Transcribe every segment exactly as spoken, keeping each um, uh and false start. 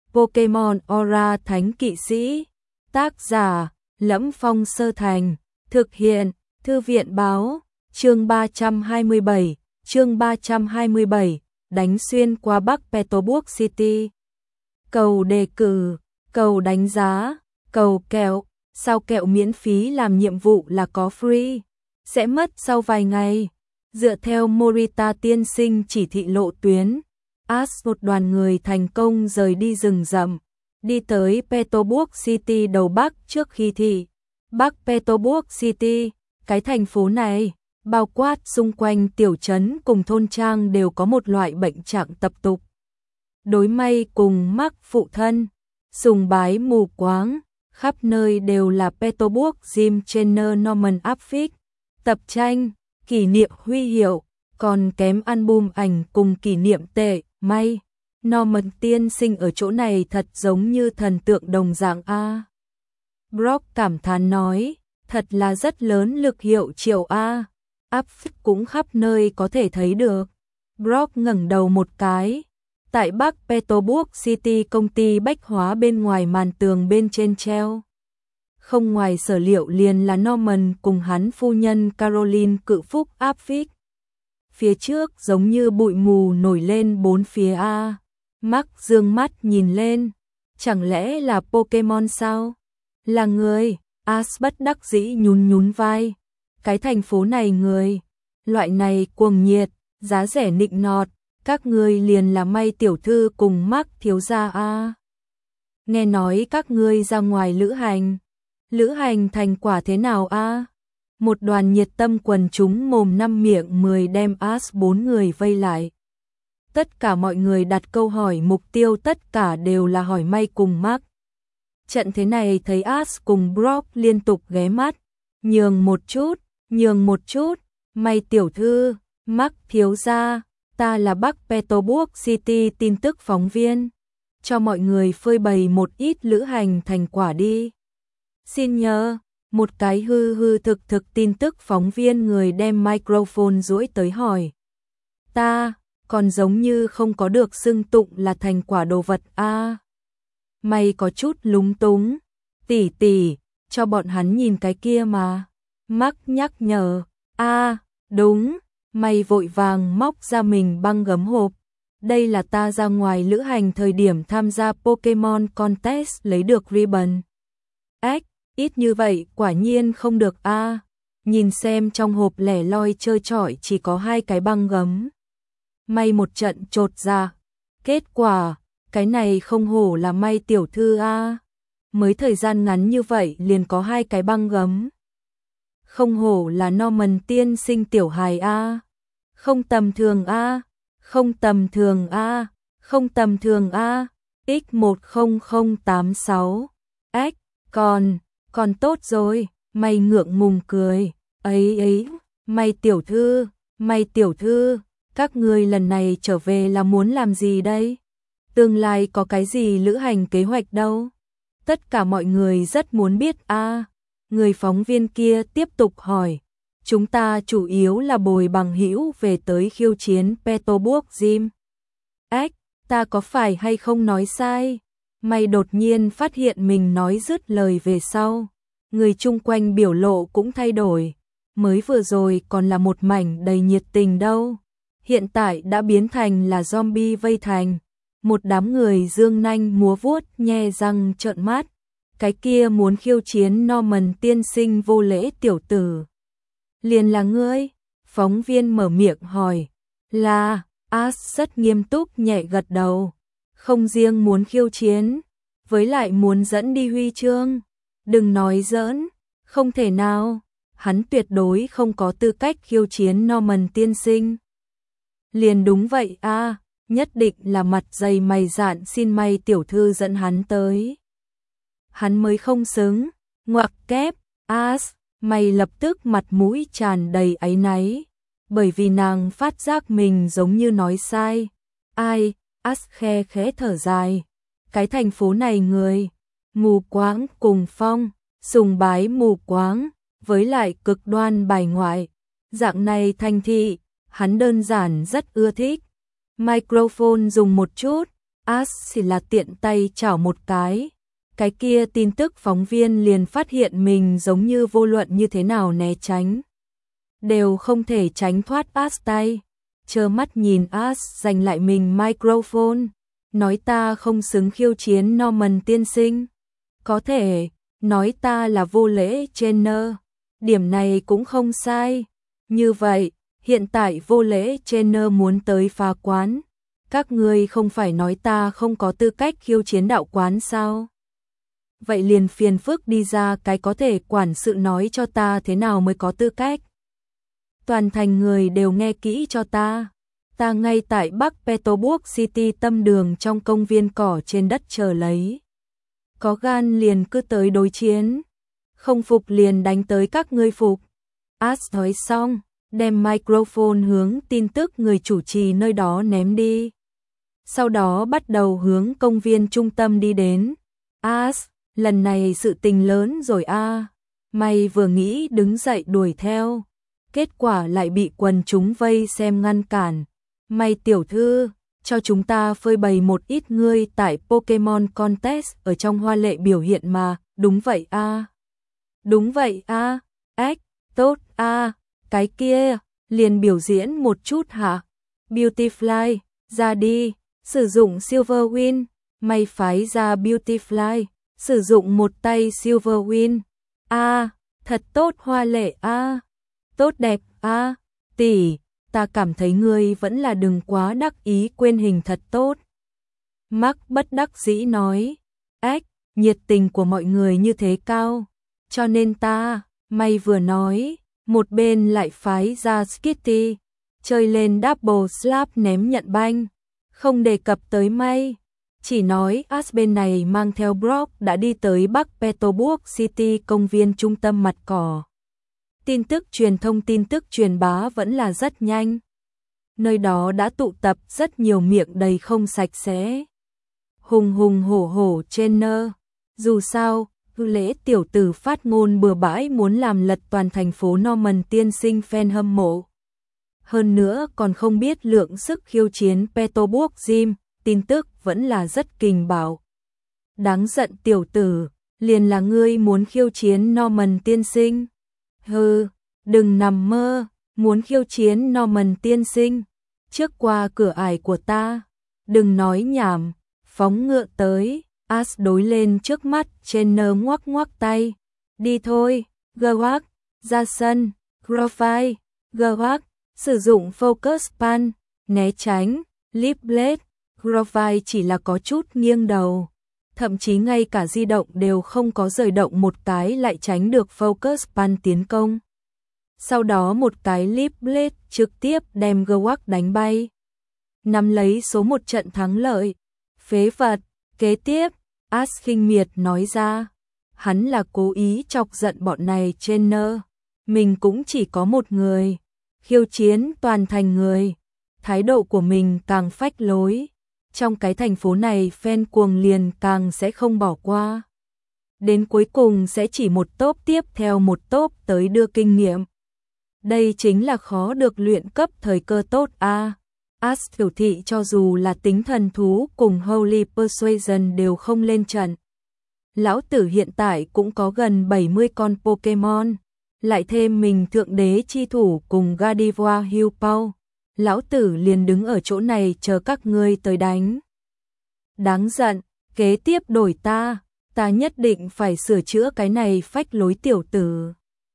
Pokemon Aura Thánh Kỵ Sĩ. Tác giả Lẫm Phong Sơ Thành. Thực hiện Thư viện Báo. Chương ba trăm hai mươi bảy. Chương ba trăm hai mươi bảy. Đánh xuyên qua Bắc Petroburg City. Cầu đề cử, cầu đánh giá, cầu kẹo. Sao kẹo miễn phí làm nhiệm vụ là có free? Sẽ mất sau vài ngày. Dựa theo Morita tiên sinh chỉ thị lộ tuyến, Ash một đoàn người thành công rời đi rừng rậm, đi tới Petroburg City đầu Bắc trước khi thị. Bắc Petroburg City, cái thành phố này, bao quát xung quanh tiểu trấn cùng thôn trang đều có một loại bệnh trạng tập tục. Đối may cùng mắc phụ thân, sùng bái mù quáng, khắp nơi đều là Petroburg Jim Trainer Norman Affix, tập tranh, kỷ niệm huy hiệu, còn kém album ảnh cùng kỷ niệm tệ, may. Norman tiên sinh ở chỗ này thật giống như thần tượng đồng dạng A. Brock cảm thán nói, thật là rất lớn lực hiệu triệu A. Affix cũng khắp nơi có thể thấy được. Brock ngẩng đầu một cái. Tại Bắc Petroburg City công ty bách hóa bên ngoài màn tường bên trên treo. Không ngoài sở liệu liền là Norman cùng hắn phu nhân Caroline cự phúc Affix. Phía trước giống như bụi mù nổi lên bốn phía A. Mark dương mắt nhìn lên. Chẳng lẽ là Pokemon sao? Là người. Ash bất đắc dĩ nhún nhún vai. Cái thành phố này người. Loại này cuồng nhiệt, giá rẻ nịnh nọt. Các ngươi liền là May tiểu thư cùng Mark thiếu gia A. Nghe nói các ngươi ra ngoài lữ hành. Lữ hành thành quả thế nào A? Một đoàn nhiệt tâm quần chúng mồm năm miệng mười đem Ash bốn người vây lại. Tất cả mọi người đặt câu hỏi mục tiêu tất cả đều là hỏi May cùng Mark. Trận thế này thấy Ash cùng Brock liên tục ghé mắt. Nhường một chút, nhường một chút, May tiểu thư, Mark thiếu gia. Ta là Bắc Petroburg City tin tức phóng viên. Cho mọi người phơi bày một ít lữ hành thành quả đi. Xin nhờ, một cái hư hư thực thực tin tức phóng viên người đem microphone duỗi tới hỏi. Ta, còn giống như không có được xưng tụng là thành quả đồ vật a. À, mày có chút lúng túng. Tỷ tỷ, cho bọn hắn nhìn cái kia mà. Mark nhắc nhở. A, à, đúng. Mày vội vàng móc ra mình băng gấm hộp. Đây là ta ra ngoài lữ hành thời điểm tham gia Pokemon Contest lấy được ribbon. Ếch, ít như vậy quả nhiên không được a. À, nhìn xem trong hộp lẻ loi chơi chọi chỉ có hai cái băng gấm. May một trận chột ra. Kết quả, cái này không hổ là May tiểu thư a. À, mới thời gian ngắn như vậy liền có hai cái băng gấm. Không hổ là Norman tiên sinh tiểu hài a. Không tầm thường a, không tầm thường a, không tầm thường a. X một không không tám sáu. Ếch, còn, còn tốt rồi, May ngượng ngùng cười. Ấy ấy, May tiểu thư, May tiểu thư, các ngươi lần này trở về là muốn làm gì đây? Tương lai có cái gì lữ hành kế hoạch đâu? Tất cả mọi người rất muốn biết a. À, người phóng viên kia tiếp tục hỏi. Chúng ta chủ yếu là bồi bằng hữu về tới khiêu chiến Petroburg Gym. Ếch, ta có phải hay không nói sai? May đột nhiên phát hiện mình nói dứt lời về sau. Người chung quanh biểu lộ cũng thay đổi. Mới vừa rồi còn là một mảnh đầy nhiệt tình đâu. Hiện tại đã biến thành là zombie vây thành. Một đám người dương nanh múa vuốt nhe răng trợn mắt. Cái kia muốn khiêu chiến Norman tiên sinh vô lễ tiểu tử. Liền là ngươi? Phóng viên mở miệng hỏi. Là, Ash rất nghiêm túc nhẹ gật đầu. Không riêng muốn khiêu chiến, với lại muốn dẫn đi huy chương. Đừng nói giỡn, không thể nào. Hắn tuyệt đối không có tư cách khiêu chiến Norman tiên sinh. Liền đúng vậy a, à, nhất định là mặt dày mày dạn xin May tiểu thư dẫn hắn tới. Hắn mới không xứng, ngoặc kép, Ash. May lập tức mặt mũi tràn đầy áy náy, bởi vì nàng phát giác mình giống như nói sai. Ai, Ash khe khẽ thở dài. Cái thành phố này người, mù quáng cùng phong, sùng bái mù quáng, với lại cực đoan bài ngoại. Dạng này thành thị, hắn đơn giản rất ưa thích. Microphone dùng một chút, Ash chỉ là tiện tay chảo một cái. Cái kia tin tức phóng viên liền phát hiện mình giống như vô luận như thế nào né tránh đều không thể tránh thoát Ash tay. Trơ mắt nhìn Ash giành lại mình microphone, nói ta không xứng khiêu chiến Norman tiên sinh. Có thể nói ta là vô lễ Jenner, điểm này cũng không sai. Như vậy, hiện tại vô lễ Jenner muốn tới phá quán, các ngươi không phải nói ta không có tư cách khiêu chiến đạo quán sao? Vậy liền phiền phức đi ra cái có thể quản sự nói cho ta thế nào mới có tư cách. Toàn thành người đều nghe kỹ cho ta. Ta ngay tại Bắc Petersburg City tâm đường trong công viên cỏ trên đất chờ lấy. Có gan liền cứ tới đối chiến. Không phục liền đánh tới các ngươi phục. Ash nói xong, đem microphone hướng tin tức người chủ trì nơi đó ném đi. Sau đó bắt đầu hướng công viên trung tâm đi đến. Ash, lần này sự tình lớn rồi a. À. Mày vừa nghĩ đứng dậy đuổi theo, kết quả lại bị quần chúng vây xem ngăn cản. Mày tiểu thư, cho chúng ta phơi bày một ít ngươi tại Pokemon Contest ở trong hoa lệ biểu hiện mà, đúng vậy a. À. Đúng vậy a, à. Ếch, tốt a, à. Cái kia, liền biểu diễn một chút hả? Beautyfly, ra đi, sử dụng Silverwind, mày phái ra Beautyfly, sử dụng một tay Silverwind. A, à, thật tốt hoa lệ a. À. Tốt đẹp a, à. Tỷ, ta cảm thấy ngươi vẫn là đừng quá đắc ý quên hình thật tốt. Mark bất đắc dĩ nói, ếch, nhiệt tình của mọi người như thế cao, cho nên ta, mày vừa nói, một bên lại phái ra Skitty, chơi lên double slap ném nhận banh, không đề cập tới may, chỉ nói Ash bên này mang theo Brock đã đi tới Bắc Petersburg City công viên trung tâm mặt cỏ. Tin tức truyền thông tin tức truyền bá vẫn là rất nhanh. Nơi đó đã tụ tập rất nhiều miệng đầy không sạch sẽ. Hùng hùng hổ hổ Jenner, dù sao, lễ tiểu tử phát ngôn bừa bãi muốn làm lật toàn thành phố Norman tiên sinh fan hâm mộ. Hơn nữa còn không biết lượng sức khiêu chiến Petersburg Gym, tin tức vẫn là rất kình bạo. Đáng giận tiểu tử, liền là ngươi muốn khiêu chiến Norman tiên sinh. Hừ, đừng nằm mơ, muốn khiêu chiến Norman tiên sinh. Trước qua cửa ải của ta, đừng nói nhảm, phóng ngựa tới. Ash đối lên trước mắt, Jenner ngoắc ngoắc tay. Đi thôi, Gewak, ra sân, Grofile, Gewak, sử dụng Focus Pan, né tránh, Leap Blade, Grofile chỉ là có chút nghiêng đầu. Thậm chí ngay cả di động đều không có rời động một cái lại tránh được Focus Pan tiến công. Sau đó một cái Leap Blade trực tiếp đem Gewak đánh bay. Nắm lấy số một trận thắng lợi. Phế vật, kế tiếp. Ash khinh miệt nói ra, hắn là cố ý chọc giận bọn này Jenner, mình cũng chỉ có một người, khiêu chiến toàn thành người, thái độ của mình càng phách lối, trong cái thành phố này fan cuồng liền càng sẽ không bỏ qua. Đến cuối cùng sẽ chỉ một tốp tiếp theo một tốp tới đưa kinh nghiệm. Đây chính là khó được luyện cấp thời cơ tốt a. À. Ash biểu thị cho dù là tính thần thú cùng Holy Persuasion đều không lên trận. Lão tử hiện tại cũng có gần bảy mươi con Pokemon, lại thêm mình thượng đế chi thủ cùng Gardevoir Hillpaw. Lão tử liền đứng ở chỗ này chờ các ngươi tới đánh. Đáng giận, kế tiếp đổi ta, ta nhất định phải sửa chữa cái này phách lối tiểu tử.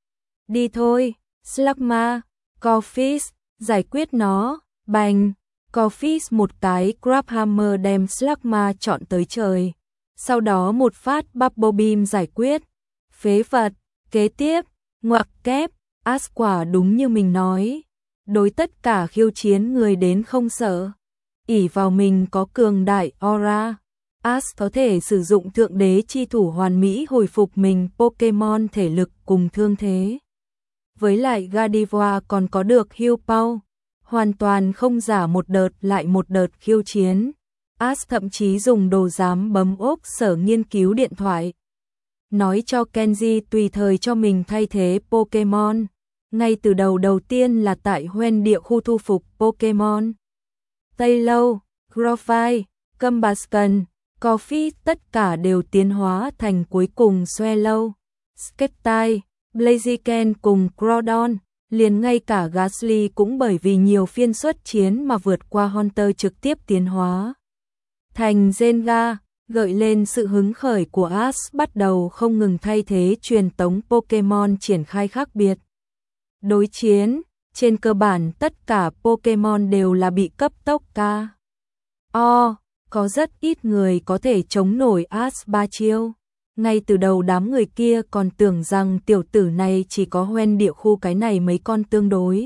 Đi thôi, Slugma, Corphish, giải quyết nó. Bành, Corphish một cái Grab Hammer đem Slugma chọn tới trời. Sau đó một phát Bubble Beam giải quyết. Phế vật, kế tiếp, ngoặc kép, Ash quả đúng như mình nói. Đối tất cả khiêu chiến người đến không sợ. ỷ vào mình có cường đại aura. Ash có thể sử dụng thượng đế chi thủ hoàn mỹ hồi phục mình Pokemon thể lực cùng thương thế. Với lại Gardevoir còn có được Hillpaw. Hoàn toàn không giả một đợt lại một đợt khiêu chiến. Ash thậm chí dùng đồ giám bấm ốc sở nghiên cứu điện thoại. Nói cho Kenji tùy thời cho mình thay thế Pokemon. Ngay từ đầu đầu tiên là tại Hoenn địa khu thu phục Pokemon. Tây Lâu, Grofile, Combustion, Coffee tất cả đều tiến hóa thành cuối cùng Swallow, Skeptile, Blaziken cùng Groudon, liền ngay cả Gastly cũng bởi vì nhiều phiên xuất chiến mà vượt qua Haunter trực tiếp tiến hóa thành Gengar, gợi lên sự hứng khởi của Ash bắt đầu không ngừng thay thế truyền tống Pokemon triển khai khác biệt. Đối chiến, trên cơ bản tất cả Pokemon đều là bị cấp tốc ca o, có rất ít người có thể chống nổi Ash ba chiêu. Ngay từ đầu đám người kia còn tưởng rằng tiểu tử này chỉ có hoen địa khu cái này mấy con tương đối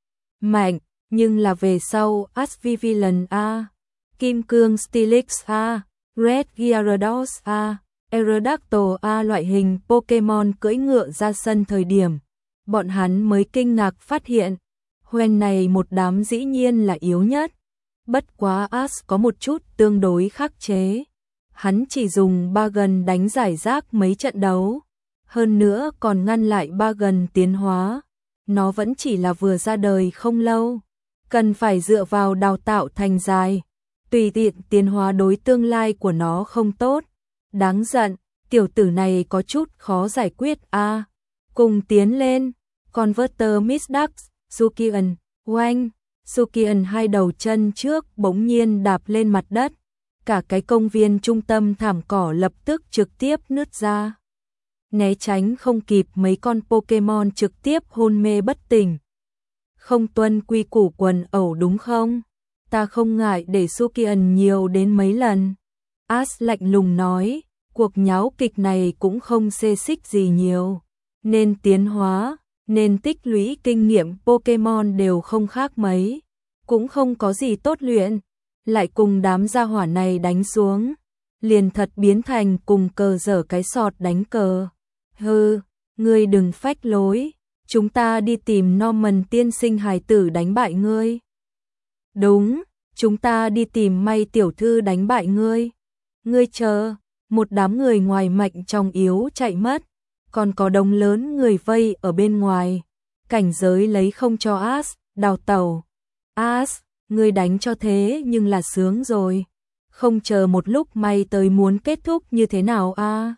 mạnh, nhưng là về sau Ash Vivian A, Kim Cương Steelix A, Red Gyarados A, Aerodactyl A loại hình Pokemon cưỡi ngựa ra sân thời điểm, bọn hắn mới kinh ngạc phát hiện, hoen này một đám dĩ nhiên là yếu nhất. Bất quá Ash có một chút tương đối khắc chế. Hắn chỉ dùng Bagon đánh giải rác mấy trận đấu, hơn nữa còn ngăn lại Bagon tiến hóa. Nó vẫn chỉ là vừa ra đời không lâu, cần phải dựa vào đào tạo thành dài. Tùy tiện tiến hóa đối tương lai của nó không tốt. Đáng giận, tiểu tử này có chút khó giải quyết a. À, cùng tiến lên, Converter Misdax, Sukian, oanh, Sukian hai đầu chân trước bỗng nhiên đạp lên mặt đất. Cả cái công viên trung tâm thảm cỏ lập tức trực tiếp nứt ra. Né tránh không kịp mấy con Pokemon trực tiếp hôn mê bất tỉnh. Không tuân quy củ quần ẩu đúng không? Ta không ngại để Sukian nhiều đến mấy lần. Ash lạnh lùng nói, cuộc nháo kịch này cũng không xê xích gì nhiều. Nên tiến hóa, nên tích lũy kinh nghiệm Pokemon đều không khác mấy. Cũng không có gì tốt luyện. Lại cùng đám gia hỏa này đánh xuống, liền thật biến thành cùng cờ dở cái sọt đánh cờ. Hừ, ngươi đừng phách lối, chúng ta đi tìm Norman tiên sinh hài tử đánh bại ngươi. Đúng, chúng ta đi tìm May tiểu thư đánh bại ngươi. Ngươi chờ, một đám người ngoài mạnh trong yếu chạy mất, còn có đống lớn người vây ở bên ngoài. Cảnh giới lấy không cho Ash, đào tẩu. Ash, ngươi đánh cho thế nhưng là sướng rồi. Không chờ một lúc May tới muốn kết thúc như thế nào a? À?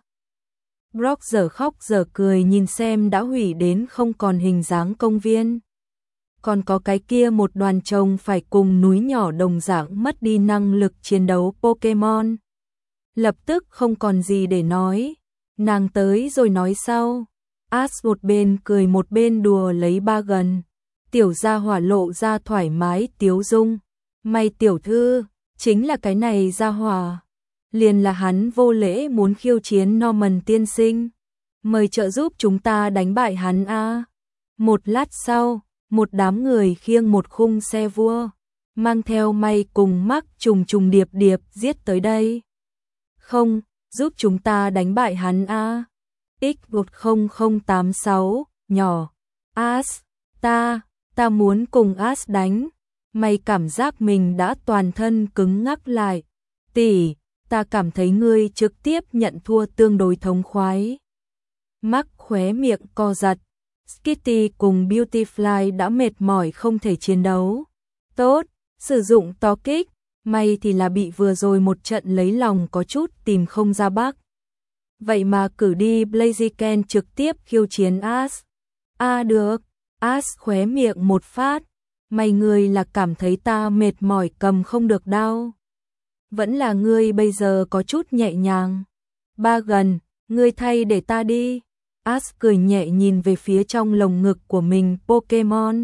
Brock giờ khóc giờ cười nhìn xem đã hủy đến không còn hình dáng công viên. Còn có cái kia một đoàn trông phải cùng núi nhỏ đồng dạng mất đi năng lực chiến đấu Pokemon. Lập tức không còn gì để nói. Nàng tới rồi nói sau. Ash một bên cười một bên đùa lấy Bagon. Tiểu gia hỏa lộ ra thoải mái tiếu dung. May tiểu thư, chính là cái này gia hỏa. Liền là hắn vô lễ muốn khiêu chiến Norman tiên sinh. Mời trợ giúp chúng ta đánh bại hắn a. À. Một lát sau, một đám người khiêng một khung xe vua, mang theo May cùng Mắc trùng trùng điệp điệp giết tới đây. Không, giúp chúng ta đánh bại hắn a. À. X một không không tám sáu, nhỏ. Ash, ta, ta muốn cùng Ash đánh. May cảm giác mình đã toàn thân cứng ngắc lại. Tỷ, ta cảm thấy ngươi trực tiếp nhận thua tương đối thống khoái. Mắc khóe miệng co giật. Skitty cùng Beautyfly đã mệt mỏi không thể chiến đấu. Tốt, sử dụng to kích. May thì là bị vừa rồi một trận lấy lòng có chút tìm không ra bắc. Vậy mà cử đi Blaziken trực tiếp khiêu chiến Ash. A à, được. Ash khóe miệng một phát. Mày ngươi là cảm thấy ta mệt mỏi cầm không được đau. Vẫn là ngươi bây giờ có chút nhẹ nhàng. Bagon, ngươi thay để ta đi. Ash cười nhẹ nhìn về phía trong lồng ngực của mình Pokemon.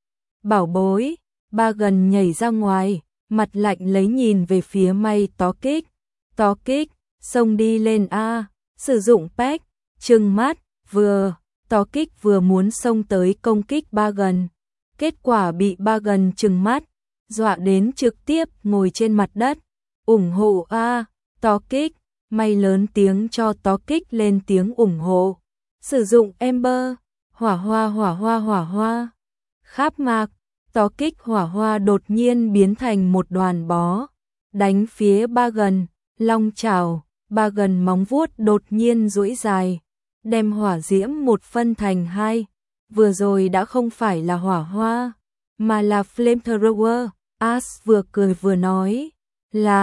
Bảo bối, Bagon nhảy ra ngoài, mặt lạnh lấy nhìn về phía May tó kích. Tó kích, xông đi lên A, sử dụng pack, trừng mắt, vừa, tó kích vừa muốn xông tới công kích Bagon. Kết quả bị Bagon trừng mắt, dọa đến trực tiếp ngồi trên mặt đất. Ủng hộ A, tó kích, May lớn tiếng cho tó kích lên tiếng ủng hộ. Sử dụng Ember, hỏa hoa hỏa hoa hỏa hoa. Kháp mạc, tó kích hỏa hoa đột nhiên biến thành một đoàn bó. Đánh phía Bagon, long chảo, Bagon móng vuốt đột nhiên duỗi dài. Đem hỏa diễm một phân thành hai. Vừa rồi đã không phải là hỏa hoa, mà là flamethrower. Ash vừa cười vừa nói, là,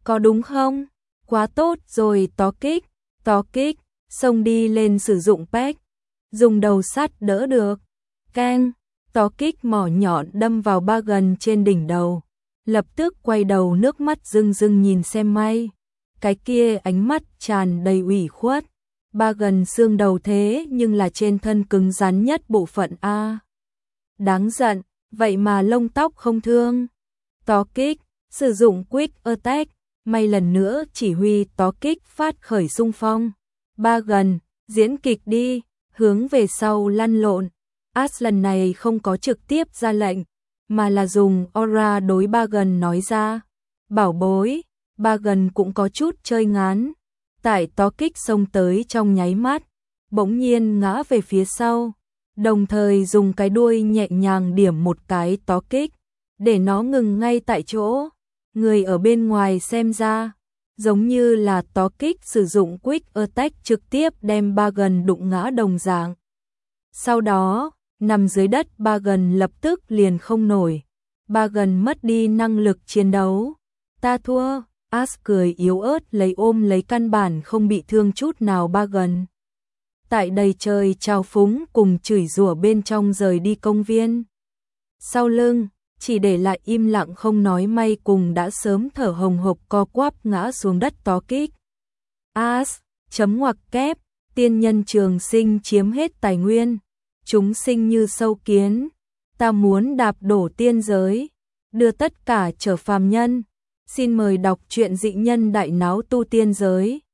có đúng không? Quá tốt rồi tó kích, tó kích, xông đi lên sử dụng pech, dùng đầu sắt đỡ được. Keng, tó kích mỏ nhọn đâm vào ba gần trên đỉnh đầu. Lập tức quay đầu nước mắt rưng rưng nhìn xem may. Cái kia ánh mắt tràn đầy ủy khuất. Ba gần xương đầu thế nhưng là trên thân cứng rắn nhất bộ phận A. Đáng giận, vậy mà lông tóc không thương. Tó kích, sử dụng Quick Attack, may lần nữa chỉ huy tó kích phát khởi xung phong. Ba gần, diễn kịch đi, hướng về sau lăn lộn. As lần này không có trực tiếp ra lệnh, mà là dùng aura đối ba gần nói ra. Bảo bối, ba gần cũng có chút chơi ngán. Tại tó kích xông tới trong nháy mắt, bỗng nhiên ngã về phía sau, đồng thời dùng cái đuôi nhẹ nhàng điểm một cái tó kích, để nó ngừng ngay tại chỗ. Người ở bên ngoài xem ra, giống như là tó kích sử dụng Quick Attack trực tiếp đem ba gần đụng ngã đồng dạng. Sau đó, nằm dưới đất ba gần lập tức liền không nổi. Ba gần mất đi năng lực chiến đấu. Ta thua, As cười yếu ớt lấy ôm lấy căn bản không bị thương chút nào ba gần. Tại đầy trời trào phúng cùng chửi rủa bên trong rời đi công viên. Sau lưng, chỉ để lại im lặng không nói may cùng đã sớm thở hồng hộc co quắp ngã xuống đất tó kích. As, chấm ngoặc kép, tiên nhân trường sinh chiếm hết tài nguyên. Chúng sinh như sâu kiến, ta muốn đạp đổ tiên giới, đưa tất cả trở phàm nhân. Xin mời đọc truyện Dị Nhân Đại Náo Tu Tiên Giới.